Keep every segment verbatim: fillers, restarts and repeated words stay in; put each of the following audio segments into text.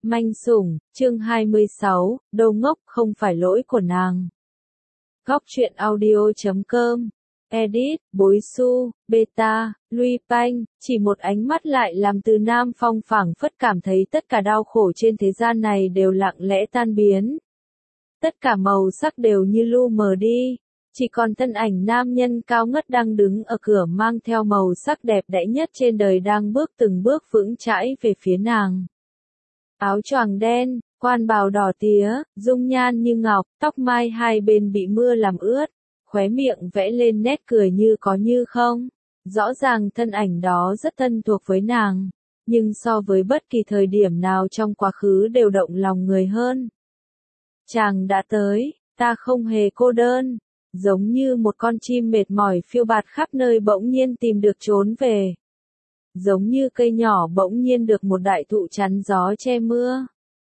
Manh sủng, chương hai mươi sáu, đồ ngốc không phải lỗi của nàng. Góc truyện audio chấm com, edit, bối su, beta, Lui Panh, chỉ một ánh mắt lại làm Từ Nam Phong phảng phất cảm thấy tất cả đau khổ trên thế gian này đều lặng lẽ tan biến. Tất cả màu sắc đều như lu mờ đi, chỉ còn thân ảnh nam nhân cao ngất đang đứng ở cửa mang theo màu sắc đẹp đẽ nhất trên đời đang bước từng bước vững chãi về phía nàng. Áo choàng đen, quan bào đỏ tía, dung nhan như ngọc, tóc mai hai bên bị mưa làm ướt, khóe miệng vẽ lên nét cười như có như không. Rõ ràng thân ảnh đó rất thân thuộc với nàng, nhưng so với bất kỳ thời điểm nào trong quá khứ đều động lòng người hơn. Chàng đã tới, ta không hề cô đơn, giống như một con chim mệt mỏi phiêu bạt khắp nơi bỗng nhiên tìm được trốn về. Giống như cây nhỏ bỗng nhiên được một đại thụ chắn gió che mưa.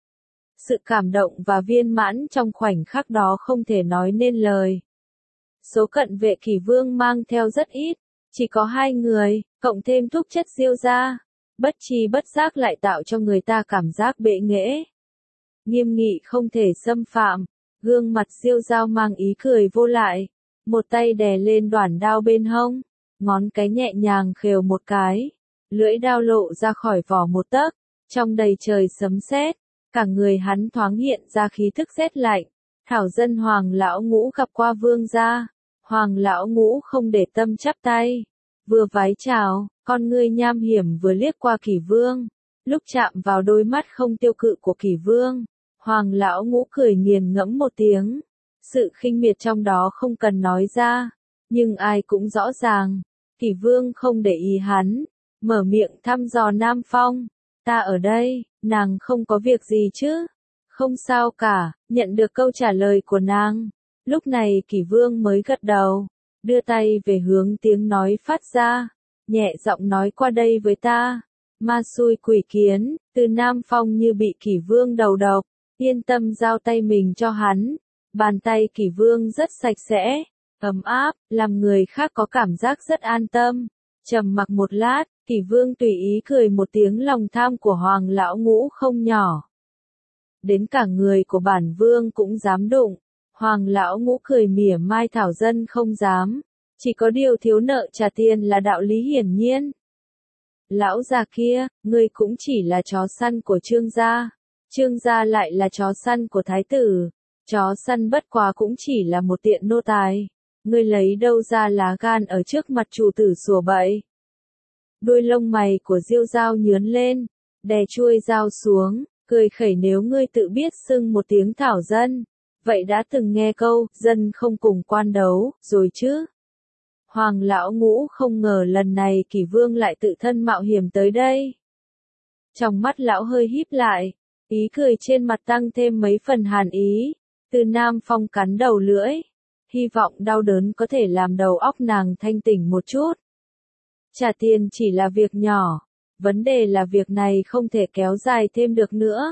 Sự cảm động và viên mãn trong khoảnh khắc đó không thể nói nên lời. Số cận vệ Kỷ Vương mang theo rất ít, chỉ có hai người, cộng thêm thúc chất Diêu gia, bất tri bất giác lại tạo cho người ta cảm giác bệ nghễ. Nghiêm nghị không thể xâm phạm, gương mặt Diêu Dao mang ý cười vô lại, một tay đè lên đoản đao bên hông, ngón cái nhẹ nhàng khều một cái. Lưỡi đao lộ ra khỏi vỏ một tấc, trong đầy trời sấm sét, cả người hắn thoáng hiện ra khí thức rét lạnh. Thảo dân Hoàng lão ngũ gặp qua vương gia, Hoàng lão ngũ không để tâm chắp tay, vừa vái chào, con ngươi nham hiểm vừa liếc qua Kỷ Vương, lúc chạm vào đôi mắt không tiêu cự của Kỷ Vương, Hoàng lão ngũ cười nghiền ngẫm một tiếng, sự khinh miệt trong đó không cần nói ra, nhưng ai cũng rõ ràng, Kỷ Vương không để ý hắn. Mở miệng thăm dò Nam Phong, ta ở đây, nàng không có việc gì chứ? Không sao cả, nhận được câu trả lời của nàng. Lúc này Kỷ Vương mới gật đầu, đưa tay về hướng tiếng nói phát ra, nhẹ giọng nói qua đây với ta. Ma xui quỷ kiến, Từ Nam Phong như bị Kỷ Vương đầu độc, yên tâm giao tay mình cho hắn. Bàn tay Kỷ Vương rất sạch sẽ, ấm áp, làm người khác có cảm giác rất an tâm. Trầm mặc một lát, Kỷ Vương tùy ý cười một tiếng, lòng tham của Hoàng lão ngũ không nhỏ. Đến cả người của bản vương cũng dám đụng. Hoàng lão ngũ cười mỉa mai, thảo dân không dám. Chỉ có điều thiếu nợ trả tiền là đạo lý hiển nhiên. Lão già kia, ngươi cũng chỉ là chó săn của Trương gia. Trương gia lại là chó săn của thái tử. Chó săn bất quá cũng chỉ là một tiện nô tài. Ngươi lấy đâu ra lá gan ở trước mặt chủ tử sủa bậy. Đuôi lông mày của Diêu Dao nhướn lên, đè chuôi dao xuống, cười khẩy, nếu ngươi tự biết xưng một tiếng thảo dân, vậy đã từng nghe câu, dân không cùng quan đấu, rồi chứ? Hoàng lão ngũ không ngờ lần này Kỷ Vương lại tự thân mạo hiểm tới đây. Trong mắt lão hơi híp lại, ý cười trên mặt tăng thêm mấy phần hàn ý, Từ Nam Phong cắn đầu lưỡi, hy vọng đau đớn có thể làm đầu óc nàng thanh tỉnh một chút. Trả tiền chỉ là việc nhỏ, vấn đề là việc này không thể kéo dài thêm được nữa.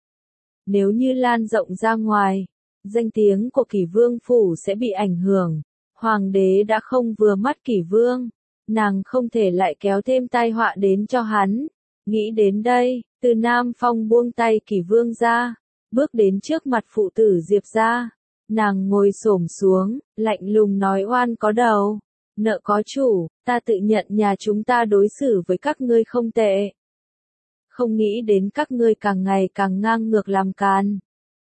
Nếu như lan rộng ra ngoài, danh tiếng của Kỷ Vương phủ sẽ bị ảnh hưởng. Hoàng đế đã không vừa mắt Kỷ Vương, nàng không thể lại kéo thêm tai họa đến cho hắn. Nghĩ đến đây, Từ Nam Phong buông tay Kỷ Vương ra, bước đến trước mặt phụ tử Diệp gia. Nàng ngồi xổm xuống, lạnh lùng nói, oan có đầu, nợ có chủ, ta tự nhận nhà chúng ta đối xử với các ngươi không tệ. Không nghĩ đến các ngươi càng ngày càng ngang ngược làm càn.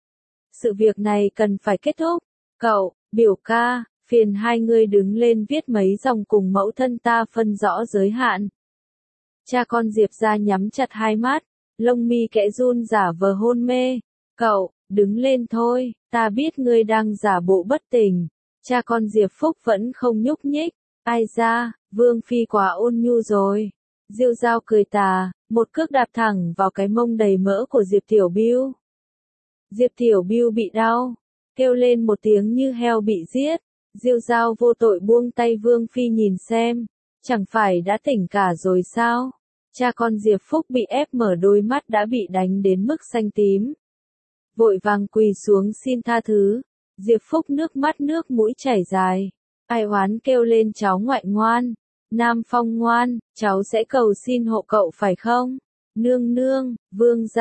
Sự việc này cần phải kết thúc. Cậu, biểu ca, phiền hai ngươi đứng lên viết mấy dòng cùng mẫu thân ta phân rõ giới hạn. Cha con Diệp gia nhắm chặt hai mắt, lông mi kẽ run giả vờ hôn mê. Cậu, đứng lên thôi, ta biết ngươi đang giả bộ bất tỉnh. Cha con Diệp Phúc vẫn không nhúc nhích. Ai ra, Vương phi quá ôn nhu rồi. Diêu Dao cười tà, một cước đạp thẳng vào cái mông đầy mỡ của Diệp Tiểu Bưu. Diệp Tiểu Bưu bị đau, kêu lên một tiếng như heo bị giết. Diêu Dao vô tội buông tay, Vương phi nhìn xem, chẳng phải đã tỉnh cả rồi sao? Cha con Diệp Phúc bị ép mở đôi mắt đã bị đánh đến mức xanh tím. Vội vàng quỳ xuống xin tha thứ. Diệp Phúc nước mắt nước mũi chảy dài. Ai oán kêu lên, cháu ngoại ngoan, Nam Phong ngoan, cháu sẽ cầu xin hộ cậu phải không? Nương nương, vương gia,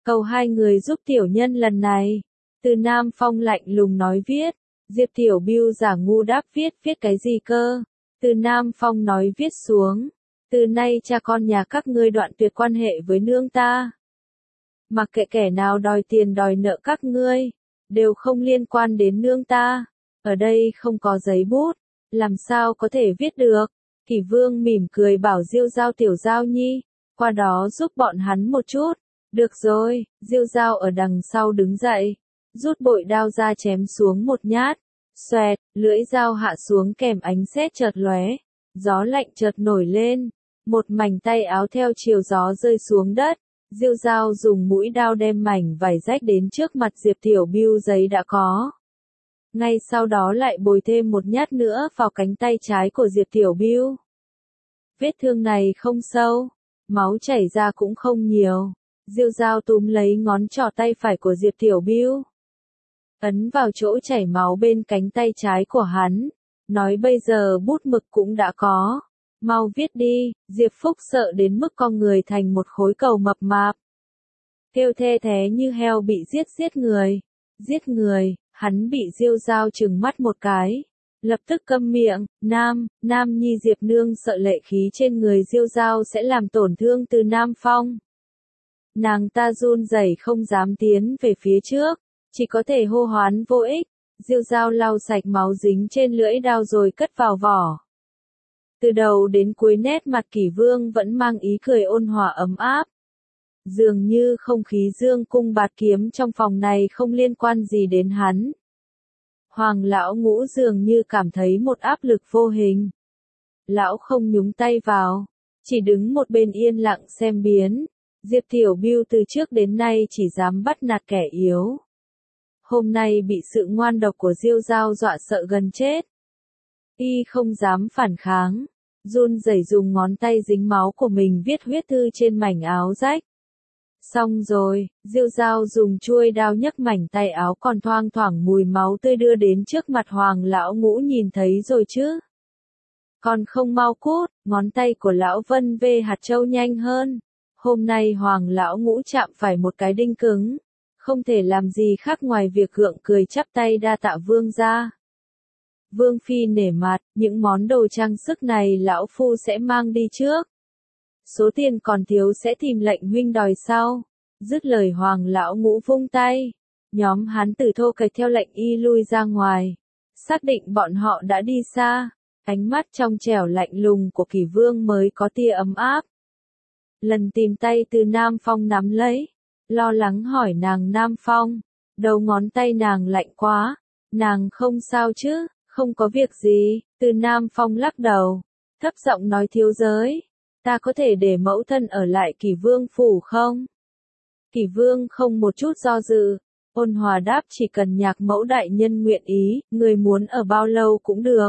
Cầu hai người giúp tiểu nhân lần này. Từ Nam Phong lạnh lùng nói viết. Diệp Tiểu Bưu giả ngu đáp viết viết cái gì cơ. Từ Nam Phong nói viết xuống. Từ nay cha con nhà các ngươi đoạn tuyệt quan hệ với nương ta. Mặc kệ kẻ nào đòi tiền đòi nợ các ngươi, đều không liên quan đến nương ta. Ở đây không có giấy bút, làm sao có thể viết được. Kỷ Vương mỉm cười bảo Diêu Giao tiểu Giao nhi, qua đó giúp bọn hắn một chút. Được rồi, Diêu Giao ở đằng sau đứng dậy, rút bội đao ra chém xuống một nhát. Xoẹt, lưỡi dao hạ xuống kèm ánh sét chợt lóe, gió lạnh chợt nổi lên, một mảnh tay áo theo chiều gió rơi xuống đất. Diêu Giao dùng mũi đao đem mảnh vải rách đến trước mặt Diệp Tiểu Bưu giấy đã có. Ngay sau đó lại bồi thêm một nhát nữa vào cánh tay trái của Diệp Tiểu Bưu. Vết thương này không sâu, máu chảy ra cũng không nhiều. Diêu Giao túm lấy ngón trỏ tay phải của Diệp Tiểu Bưu, ấn vào chỗ chảy máu bên cánh tay trái của hắn, nói bây giờ bút mực cũng đã có. Mau viết đi. Diệp Phúc sợ đến mức con người thành một khối cầu mập mạp. Kêu the thế như heo bị giết giết người. Giết người, hắn bị Diêu Giao trừng mắt một cái. Lập tức câm miệng. Nam, Nam Nhi Diệp Nương sợ lệ khí trên người Diêu Giao sẽ làm tổn thương Từ Nam Phong. Nàng ta run rẩy không dám tiến về phía trước, chỉ có thể hô hoán vô ích. Diêu Giao lau sạch máu dính trên lưỡi đao rồi cất vào vỏ. Từ đầu đến cuối nét mặt Kỷ Vương vẫn mang ý cười ôn hòa ấm áp. Dường như không khí dương cung bạt kiếm trong phòng này không liên quan gì đến hắn. Hoàng lão ngũ dường như cảm thấy một áp lực vô hình. Lão không nhúng tay vào, chỉ đứng một bên yên lặng xem biến. Diệp Tiểu Bưu từ trước đến nay chỉ dám bắt nạt kẻ yếu. Hôm nay bị sự ngoan độc của Diêu Giao dọa sợ gần chết. Y không dám phản kháng, run rẩy dùng ngón tay dính máu của mình viết huyết thư trên mảnh áo rách. Xong rồi, Diêu Giao dùng chuôi đao nhấc mảnh tay áo còn thoang thoảng mùi máu tươi đưa đến trước mặt Hoàng lão ngũ nhìn thấy rồi chứ. Còn không mau cút, ngón tay của lão Vân vê hạt châu nhanh hơn. Hôm nay Hoàng lão ngũ chạm phải một cái đinh cứng, không thể làm gì khác ngoài việc gượng cười chắp tay đa tạ vương gia. Vương phi nể mặt, những món đồ trang sức này lão phu sẽ mang đi trước. Số tiền còn thiếu sẽ tìm lệnh huynh đòi sau. Dứt lời Hoàng lão ngũ vung tay, nhóm hán tử thô kệch theo lệnh y lui ra ngoài. Xác định bọn họ đã đi xa, ánh mắt trong trẻo lạnh lùng của Kỷ Vương mới có tia ấm áp. Lần tìm tay Từ Nam Phong nắm lấy, lo lắng hỏi nàng Nam Phong, đầu ngón tay nàng lạnh quá, nàng không sao chứ, không có việc gì. Từ Nam Phong lắc đầu, thấp giọng nói thiếu giới, ta có thể để mẫu thân ở lại Kỷ Vương phủ không? Kỷ Vương không một chút do dự, ôn hòa đáp chỉ cần nhạc mẫu đại nhân nguyện ý, người muốn ở bao lâu cũng được.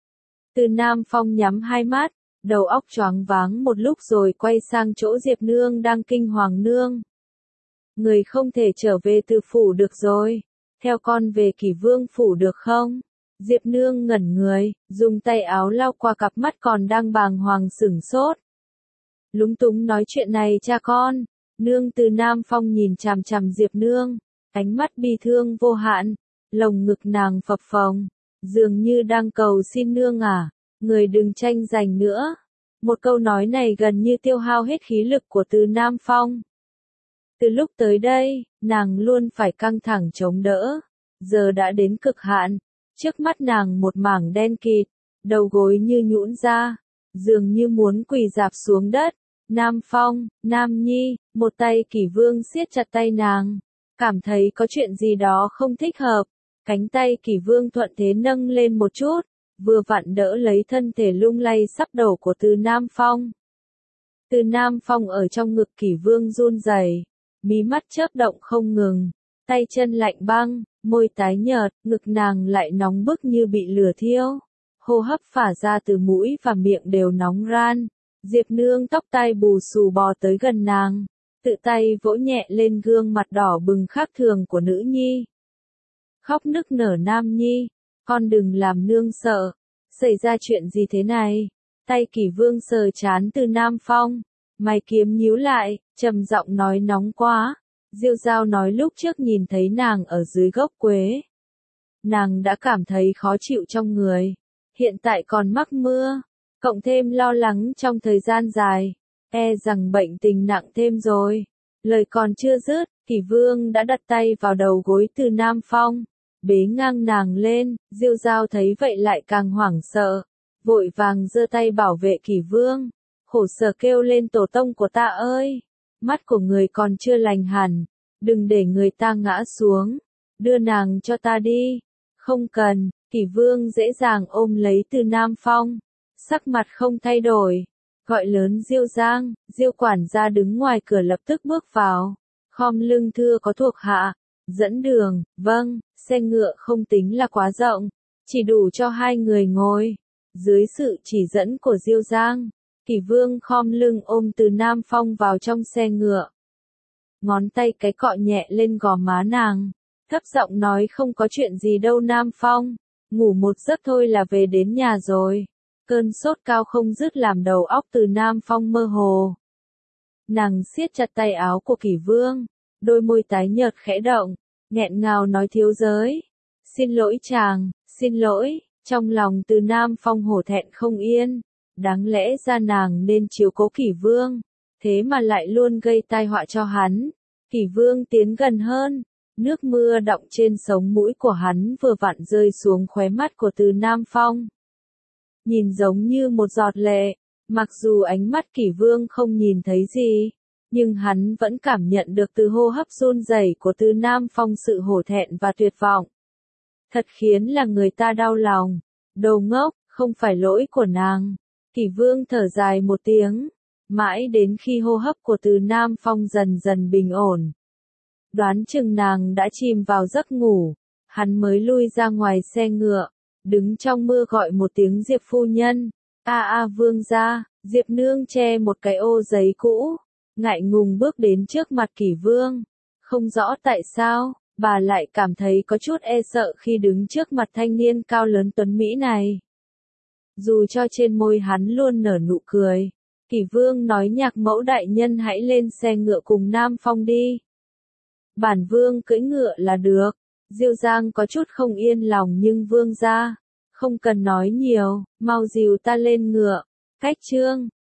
Từ Nam Phong nhắm hai mắt, đầu óc choáng váng một lúc rồi quay sang chỗ Diệp Nương đang kinh hoàng nương. Người không thể trở về từ phủ được rồi, theo con về Kỷ Vương phủ được không? Diệp Nương ngẩn người, dùng tay áo lau qua cặp mắt còn đang bàng hoàng sửng sốt. Lúng túng nói chuyện này cha con. Nương. Từ Nam Phong nhìn chằm chằm Diệp Nương, ánh mắt bi thương vô hạn, lồng ngực nàng phập phồng, dường như đang cầu xin nương à, người đừng tranh giành nữa. Một câu nói này gần như tiêu hao hết khí lực của Từ Nam Phong. Từ lúc tới đây, nàng luôn phải căng thẳng chống đỡ, giờ đã đến cực hạn, trước mắt nàng một mảng đen kịt, đầu gối như nhũn ra, dường như muốn quỳ rạp xuống đất. Nam Phong, Nam Nhi, một tay Kỷ Vương siết chặt tay nàng, cảm thấy có chuyện gì đó không thích hợp, cánh tay Kỷ Vương thuận thế nâng lên một chút, vừa vặn đỡ lấy thân thể lung lay sắp đổ của Từ Nam Phong. Từ Nam Phong ở trong ngực Kỷ Vương run rẩy, mí mắt chớp động không ngừng, tay chân lạnh băng, môi tái nhợt, ngực nàng lại nóng bức như bị lửa thiêu, hô hấp phả ra từ mũi và miệng đều nóng ran. Diệp Nương tóc tai bù xù bò tới gần nàng, tự tay vỗ nhẹ lên gương mặt đỏ bừng khác thường của nữ nhi. Khóc nức nở Nam Nhi, con đừng làm nương sợ, xảy ra chuyện gì thế này? Tay Kỷ Vương sờ trán Từ Nam Phong, mày kiếm nhíu lại, trầm giọng nói nóng quá. Diêu Giao nói lúc trước nhìn thấy nàng ở dưới gốc quế. Nàng đã cảm thấy khó chịu trong người. Hiện tại còn mắc mưa. Cộng thêm lo lắng trong thời gian dài. E rằng bệnh tình nặng thêm rồi. Lời còn chưa dứt, Kỷ Vương đã đặt tay vào đầu gối Từ Nam Phong. Bế ngang nàng lên, Diêu Giao thấy vậy lại càng hoảng sợ. Vội vàng giơ tay bảo vệ Kỷ Vương. Khổ sở kêu lên tổ tông của ta ơi. Mắt của người còn chưa lành hẳn. Đừng để người ta ngã xuống. Đưa nàng cho ta đi. Không cần, Kỷ Vương dễ dàng ôm lấy Từ Nam Phong. Sắc mặt không thay đổi. Gọi lớn Diêu Giang, Diêu quản gia đứng ngoài cửa lập tức bước vào. Khom lưng thưa có thuộc hạ. Dẫn đường, vâng, xe ngựa không tính là quá rộng. Chỉ đủ cho hai người ngồi. Dưới sự chỉ dẫn của Diêu Giang, Kỷ Vương khom lưng ôm Từ Nam Phong vào trong xe ngựa. Ngón tay cái cọ nhẹ lên gò má nàng. Thấp giọng nói không có chuyện gì đâu Nam Phong. Ngủ một giấc thôi là về đến nhà rồi. Cơn sốt cao không dứt làm đầu óc Từ Nam Phong mơ hồ. Nàng siết chặt tay áo của Kỷ Vương. Đôi môi tái nhợt khẽ động. Nghẹn ngào nói thiếu giới. Xin lỗi chàng, xin lỗi. Trong lòng Từ Nam Phong hổ thẹn không yên. Đáng lẽ ra nàng nên chiếu cố Kỷ Vương. Thế mà lại luôn gây tai họa cho hắn. Kỷ Vương tiến gần hơn. Nước mưa đọng trên sống mũi của hắn vừa vặn rơi xuống khóe mắt của Từ Nam Phong. Nhìn giống như một giọt lệ. Mặc dù ánh mắt Kỷ Vương không nhìn thấy gì. Nhưng hắn vẫn cảm nhận được từ hô hấp run rẩy của Từ Nam Phong sự hổ thẹn và tuyệt vọng. Thật khiến là người ta đau lòng. Đồ ngốc, không phải lỗi của nàng. Kỷ Vương thở dài một tiếng. Mãi đến khi hô hấp của Từ Nam Phong dần dần bình ổn. Đoán chừng nàng đã chìm vào giấc ngủ. Hắn mới lui ra ngoài xe ngựa. Đứng trong mưa gọi một tiếng Diệp phu nhân. A a Vương gia. Diệp nương che một cái ô giấy cũ. Ngại ngùng bước đến trước mặt Kỷ Vương. Không rõ tại sao, bà lại cảm thấy có chút e sợ khi đứng trước mặt thanh niên cao lớn tuấn Mỹ này. Dù cho trên môi hắn luôn nở nụ cười. Kỷ Vương nói Nhạc mẫu đại nhân hãy lên xe ngựa cùng Nam Phong đi. Bản Vương cưỡi ngựa là được. Diêu Giang có chút không yên lòng nhưng Vương gia, không cần nói nhiều, mau dìu ta lên ngựa. Cách chương